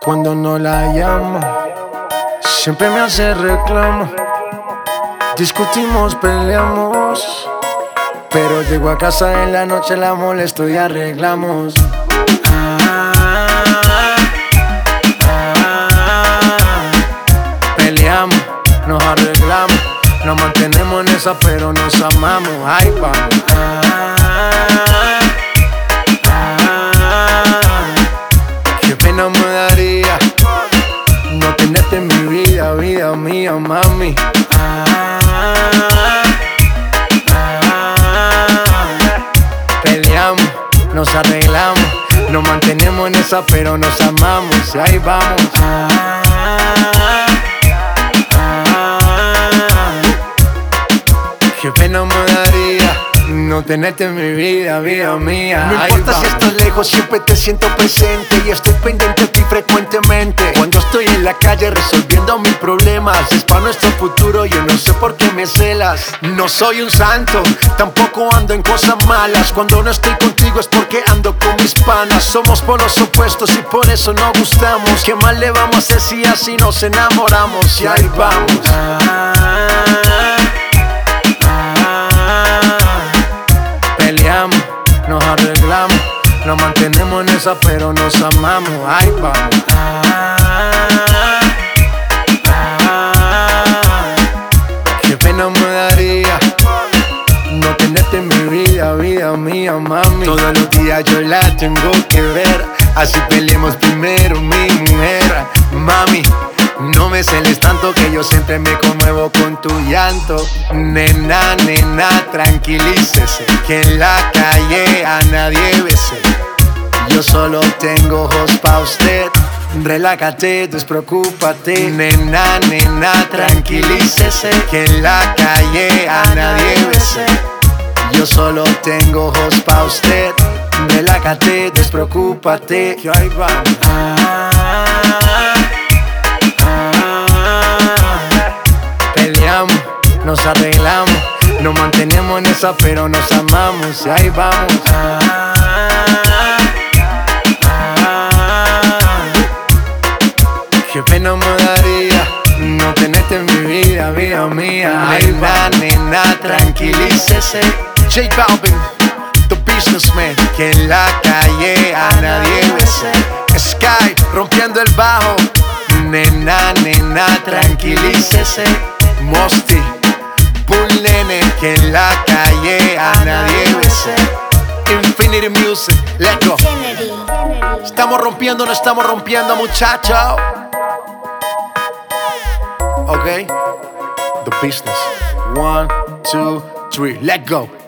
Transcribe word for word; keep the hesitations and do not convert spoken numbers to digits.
Cuando no la llamo, siempre me hace reclamo. Discutimos, peleamos, pero llego a casa en la noche, la molesto y arreglamos. Ah, ah, peleamos, nos arreglamos, nos mantenemos en esa, pero nos amamos. Ay, vamos. Ah, ah, qué pena me daría no tenerte en mi vida, vida mía, mami. Ah, ah, peleamos, nos arreglamos, nos mantenemos en esa, pero nos amamos. Y ahí vamos. Ah, ah, qué pena me daría no tenerte en mi vida, vida mía. No importa si estás lejos, siempre te siento presente y estoy pendiente de ti frecuentemente. Cuando estoy en la calle resolviendo mis problemas, es para nuestro futuro, yo no sé por qué me celas. No soy un santo, tampoco ando en cosas malas. Cuando no estoy contigo es porque ando con mis panas. Somos polos opuestos y por eso no gustamos. ¿Qué mal le vamos a hacer si así nos enamoramos? Y ahí vamos. Ah, peleamos, nos arreglamos, nos mantenemos en esa, pero nos amamos. Ay, vamos. Ah, ah, qué pena me daría no tenerte en mi vida, vida mía, mami. Todos los días yo la tengo que ver, así peleemos primero, mi mujer. Mami, no me celes tanto que yo siempre me conmuevo con tu llanto. Nena, nena, tranquilícese, que en la calle a nadie bese. Yo solo tengo ojos pa' usted. Relájate, despreocúpate. Nena, nena, tranquilícese, que en la calle a nadie bese. Yo solo tengo ojos pa' usted. Relájate, despreocúpate. Que ahí vamos. Ah, peleamos, nos arreglamos, nos mantenemos en esa, pero nos amamos. Y ahí vamos. Ah, ah, qué pena me daría no tenerte en mi vida, vida mía. Ay, Nena, nena, tranquilícese. J Balvin, the businessman, que en la calle a nadie bese. Sky, rompiendo el bajo. Nena, nena, tranquilícese. Mosty, Bull Nene, que en la calle a nadie bese. Infinity Music, let's go. Estamos rompiendo, no estamos rompiendo, muchachos. Ok, the business. One, two, three, let's go.